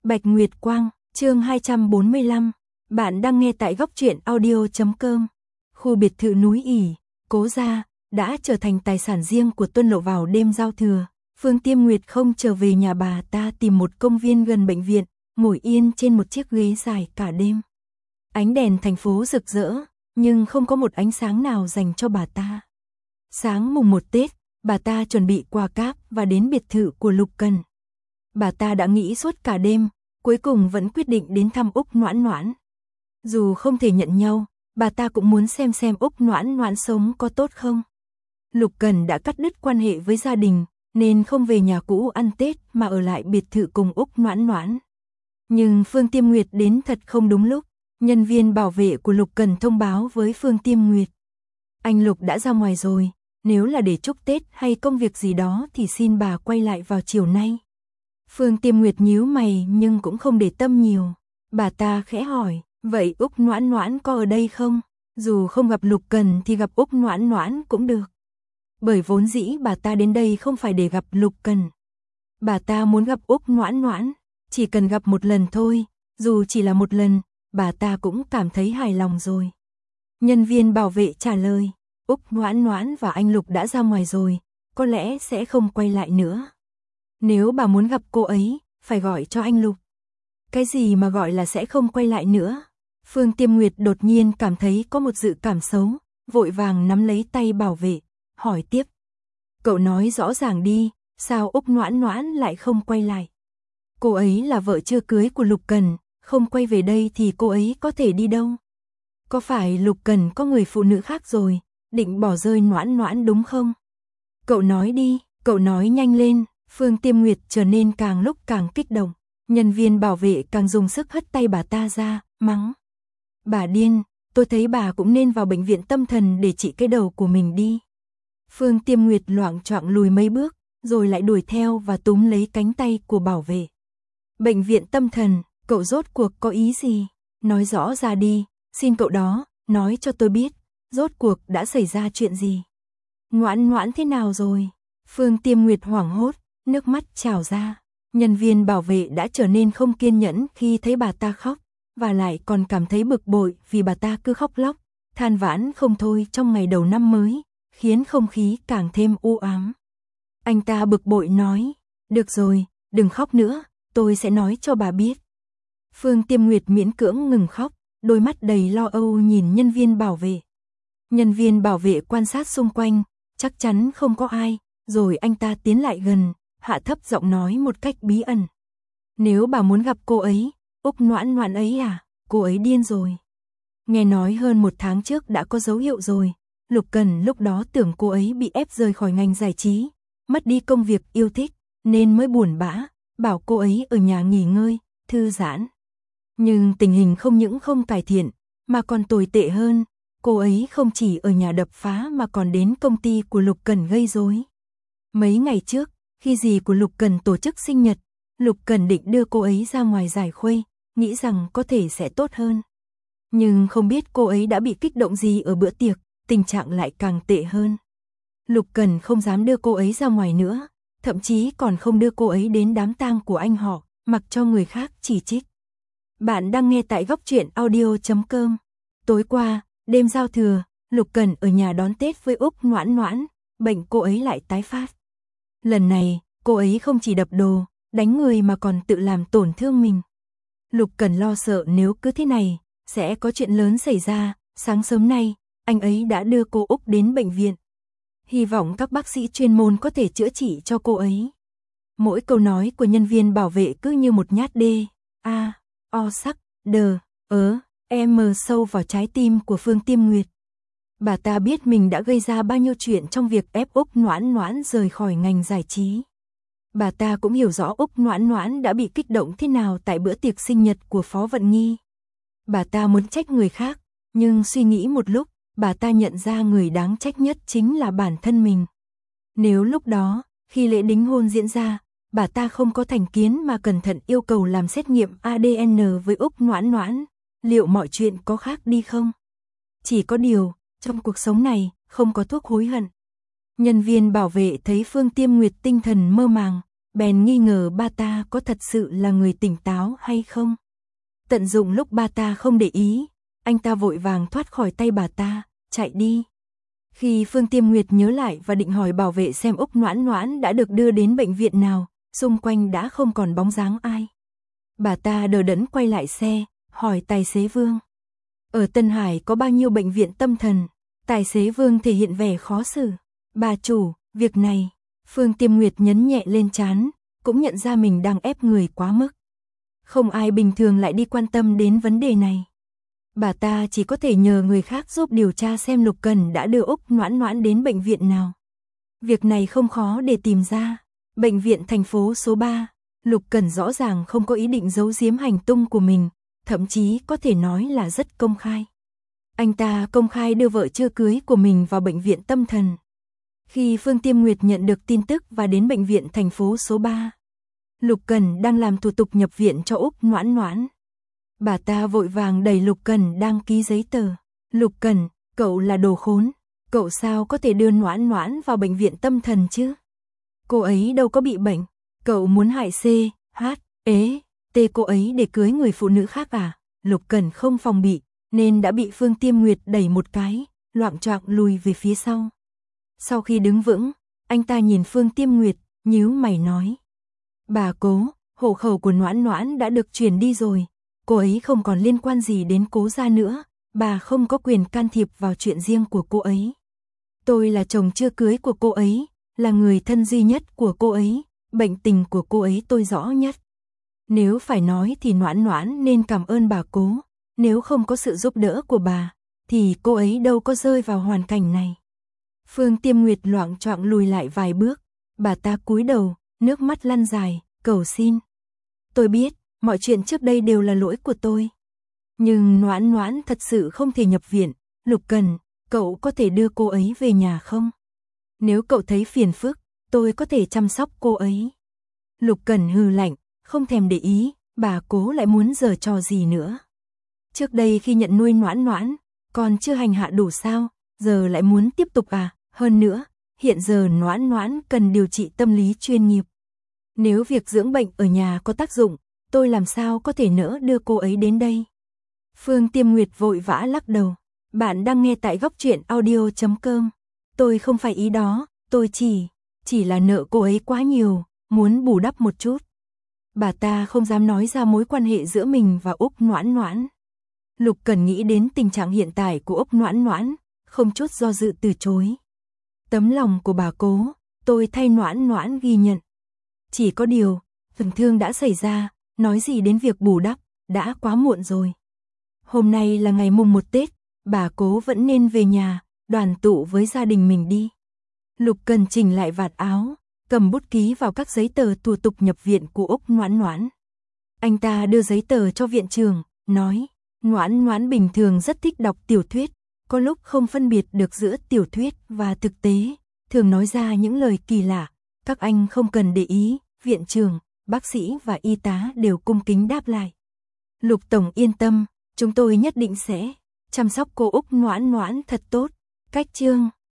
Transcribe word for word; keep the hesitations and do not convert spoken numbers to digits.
Bạch Nguyệt Quang, chương hai trăm bốn mươi lăm. Bạn đang nghe tại góc truyện audio chấm com. Khu biệt thự núi ỉ, Cố gia đã trở thành tài sản riêng của Tuân Lộ vào đêm giao thừa. Phương Tiêm Nguyệt không trở về nhà bà ta, tìm một công viên gần bệnh viện, ngồi yên trên một chiếc ghế dài cả đêm. Ánh đèn thành phố rực rỡ, nhưng không có một ánh sáng nào dành cho bà ta. Sáng mùng một Tết, bà ta chuẩn bị quà cáp và đến biệt thự của Lục Cần. Bà ta đã nghĩ suốt cả đêm, cuối cùng vẫn quyết định đến thăm Úc Noãn Noãn. Dù không thể nhận nhau, bà ta cũng muốn xem xem Úc Noãn Noãn sống có tốt không. Lục Cần đã cắt đứt quan hệ với gia đình, nên không về nhà cũ ăn Tết mà ở lại biệt thự cùng Úc Noãn Noãn. Nhưng Phương Tiêm Nguyệt đến thật không đúng lúc, nhân viên bảo vệ của Lục Cần thông báo với Phương Tiêm Nguyệt. Anh Lục đã ra ngoài rồi, nếu là để chúc Tết hay công việc gì đó thì xin bà quay lại vào chiều nay. Phương Tiêm Nguyệt nhíu mày nhưng cũng không để tâm nhiều. Bà ta khẽ hỏi, vậy Úc Noãn Noãn có ở đây không? Dù không gặp Lục Cần thì gặp Úc Noãn Noãn cũng được. Bởi vốn dĩ bà ta đến đây không phải để gặp Lục Cần. Bà ta muốn gặp Úc Noãn Noãn, chỉ cần gặp một lần thôi, dù chỉ là một lần, bà ta cũng cảm thấy hài lòng rồi. Nhân viên bảo vệ trả lời, Úc Noãn Noãn và anh Lục đã ra ngoài rồi, có lẽ sẽ không quay lại nữa. Nếu bà muốn gặp cô ấy, phải gọi cho anh Lục. Cái gì mà gọi là sẽ không quay lại nữa? Phương Tiêm Nguyệt đột nhiên cảm thấy có một dự cảm xấu, vội vàng nắm lấy tay bảo vệ, hỏi tiếp. Cậu nói rõ ràng đi, sao Úc Noãn Noãn lại không quay lại? Cô ấy là vợ chưa cưới của Lục Cần, không quay về đây thì cô ấy có thể đi đâu? Có phải Lục Cần có người phụ nữ khác rồi, định bỏ rơi Noãn Noãn đúng không? Cậu nói đi, cậu nói nhanh lên. Phương Tiêm Nguyệt trở nên càng lúc càng kích động, nhân viên bảo vệ càng dùng sức hất tay bà ta ra, mắng. Bà điên, tôi thấy bà cũng nên vào bệnh viện tâm thần để trị cái đầu của mình đi. Phương Tiêm Nguyệt loạng choạng lùi mấy bước, rồi lại đuổi theo và túm lấy cánh tay của bảo vệ. Bệnh viện tâm thần, cậu rốt cuộc có ý gì? Nói rõ ra đi, xin cậu đó, nói cho tôi biết, rốt cuộc đã xảy ra chuyện gì? Noãn Noãn thế nào rồi? Phương Tiêm Nguyệt hoảng hốt, nước mắt trào ra. Nhân viên bảo vệ đã trở nên không kiên nhẫn khi thấy bà ta khóc, và lại còn cảm thấy bực bội vì bà ta cứ khóc lóc, than vãn không thôi trong ngày đầu năm mới, khiến không khí càng thêm u ám. Anh ta bực bội nói, được rồi, đừng khóc nữa, tôi sẽ nói cho bà biết. Phương Tiêm Nguyệt miễn cưỡng ngừng khóc, đôi mắt đầy lo âu nhìn nhân viên bảo vệ. Nhân viên bảo vệ quan sát xung quanh, chắc chắn không có ai, rồi anh ta tiến lại gần, hạ thấp giọng nói một cách bí ẩn. Nếu bà muốn gặp cô ấy, Úc Noãn Noãn ấy à, cô ấy điên rồi. Nghe nói hơn một tháng trước đã có dấu hiệu rồi, Lục Cần lúc đó tưởng cô ấy bị ép rời khỏi ngành giải trí, mất đi công việc yêu thích, nên mới buồn bã, bảo cô ấy ở nhà nghỉ ngơi, thư giãn. Nhưng tình hình không những không cải thiện, mà còn tồi tệ hơn, cô ấy không chỉ ở nhà đập phá mà còn đến công ty của Lục Cần gây rối. Mấy ngày trước, khi dì của Lục Cần tổ chức sinh nhật, Lục Cần định đưa cô ấy ra ngoài giải khuây, nghĩ rằng có thể sẽ tốt hơn. Nhưng không biết cô ấy đã bị kích động gì ở bữa tiệc, tình trạng lại càng tệ hơn. Lục Cần không dám đưa cô ấy ra ngoài nữa, thậm chí còn không đưa cô ấy đến đám tang của anh họ, mặc cho người khác chỉ trích. Bạn đang nghe tại góc truyện audio chấm com. Tối qua, đêm giao thừa, Lục Cần ở nhà đón Tết với Úc Noãn Noãn, bệnh cô ấy lại tái phát. Lần này, cô ấy không chỉ đập đồ, đánh người mà còn tự làm tổn thương mình. Lục Cần lo sợ nếu cứ thế này, sẽ có chuyện lớn xảy ra. Sáng sớm nay, anh ấy đã đưa cô Úc đến bệnh viện. Hy vọng các bác sĩ chuyên môn có thể chữa trị cho cô ấy. Mỗi câu nói của nhân viên bảo vệ cứ như một nhát đê, a, o sắc, đờ, ớ, em sâu vào trái tim của Phương Tiêm Nguyệt. Bà ta biết mình đã gây ra bao nhiêu chuyện trong việc ép Úc Noãn Noãn rời khỏi ngành giải trí. Bà ta cũng hiểu rõ Úc Noãn Noãn đã bị kích động thế nào tại bữa tiệc sinh nhật của Phó Vận Nghi. Bà ta muốn trách người khác, nhưng suy nghĩ một lúc, bà ta nhận ra người đáng trách nhất chính là bản thân mình. Nếu lúc đó, khi lễ đính hôn diễn ra, bà ta không có thành kiến mà cẩn thận yêu cầu làm xét nghiệm a đê en với Úc Noãn Noãn, liệu mọi chuyện có khác đi không? Chỉ có điều, trong cuộc sống này, không có thuốc hối hận. Nhân viên bảo vệ thấy Phương Tiêm Nguyệt tinh thần mơ màng, bèn nghi ngờ ba ta có thật sự là người tỉnh táo hay không. Tận dụng lúc ba ta không để ý, anh ta vội vàng thoát khỏi tay bà ta, chạy đi. Khi Phương Tiêm Nguyệt nhớ lại và định hỏi bảo vệ xem Úc Noãn Noãn đã được đưa đến bệnh viện nào, xung quanh đã không còn bóng dáng ai. Bà ta đờ đẫn quay lại xe, hỏi tài xế Vương. Ở Tân Hải có bao nhiêu bệnh viện tâm thần? Tài xế Vương thể hiện vẻ khó xử. Bà chủ, việc này, Phương Tiêm Nguyệt nhấn nhẹ lên trán, cũng nhận ra mình đang ép người quá mức. Không ai bình thường lại đi quan tâm đến vấn đề này. Bà ta chỉ có thể nhờ người khác giúp điều tra xem Lục Cần đã đưa Úc Noãn Noãn đến bệnh viện nào. Việc này không khó để tìm ra. Bệnh viện thành phố số ba, Lục Cần rõ ràng không có ý định giấu giếm hành tung của mình, thậm chí có thể nói là rất công khai. Anh ta công khai đưa vợ chưa cưới của mình vào bệnh viện tâm thần. Khi Phương Tiêm Nguyệt nhận được tin tức và đến bệnh viện thành phố số ba, Lục Cần đang làm thủ tục nhập viện cho Úc Noãn Noãn. Bà ta vội vàng đẩy Lục Cần đang ký giấy tờ. Lục Cần, cậu là đồ khốn, cậu sao có thể đưa Noãn Noãn vào bệnh viện tâm thần chứ? Cô ấy đâu có bị bệnh, cậu muốn hại C, H, ế, T cô ấy để cưới người phụ nữ khác à? Lục Cần không phòng bị, nên đã bị Phương Tiêm Nguyệt đẩy một cái, loạng choạng lùi về phía sau. Sau khi đứng vững, anh ta nhìn Phương Tiêm Nguyệt, nhíu mày nói. Bà Cố, hộ khẩu của Noãn Noãn đã được chuyển đi rồi, cô ấy không còn liên quan gì đến Cố gia nữa, bà không có quyền can thiệp vào chuyện riêng của cô ấy. Tôi là chồng chưa cưới của cô ấy, là người thân duy nhất của cô ấy, bệnh tình của cô ấy tôi rõ nhất. Nếu phải nói thì Noãn Noãn nên cảm ơn bà Cố, nếu không có sự giúp đỡ của bà, thì cô ấy đâu có rơi vào hoàn cảnh này. Phương Tiêm Nguyệt loạng choạng lùi lại vài bước, bà ta cúi đầu, nước mắt lăn dài, cầu xin. Tôi biết, mọi chuyện trước đây đều là lỗi của tôi. Nhưng Noãn Noãn thật sự không thể nhập viện, Lục Cần, cậu có thể đưa cô ấy về nhà không? Nếu cậu thấy phiền phức, tôi có thể chăm sóc cô ấy. Lục Cần hừ lạnh, không thèm để ý, bà Cố lại muốn giở trò gì nữa. Trước đây khi nhận nuôi Noãn Noãn, còn chưa hành hạ đủ sao, giờ lại muốn tiếp tục à? Hơn nữa, hiện giờ Noãn Noãn cần điều trị tâm lý chuyên nghiệp. Nếu việc dưỡng bệnh ở nhà có tác dụng, tôi làm sao có thể nỡ đưa cô ấy đến đây? Phương Tiêm Nguyệt vội vã lắc đầu. Bạn đang nghe tại góc truyện audio chấm com. Tôi không phải ý đó, tôi chỉ, chỉ là nợ cô ấy quá nhiều, muốn bù đắp một chút. Bà ta không dám nói ra mối quan hệ giữa mình và Úc Noãn Noãn. Lục Cần nghĩ đến tình trạng hiện tại của Úc Noãn Noãn, không chút do dự từ chối. Tấm lòng của bà Cố, tôi thay Noãn Noãn ghi nhận. Chỉ có điều, tổn thương đã xảy ra, nói gì đến việc bù đắp, đã quá muộn rồi. Hôm nay là ngày mùng một Tết, bà Cố vẫn nên về nhà, đoàn tụ với gia đình mình đi. Lục Cần chỉnh lại vạt áo, cầm bút ký vào các giấy tờ thủ tục nhập viện của Úc Noãn Noãn. Anh ta đưa giấy tờ cho viện trưởng, nói, Noãn Noãn bình thường rất thích đọc tiểu thuyết, có lúc không phân biệt được giữa tiểu thuyết và thực tế, thường nói ra những lời kỳ lạ, các anh không cần để ý, viện trưởng, bác sĩ và y tá đều cung kính đáp lại. Lục Tổng yên tâm, chúng tôi nhất định sẽ chăm sóc cô Úc Noãn Noãn thật tốt. Cách chương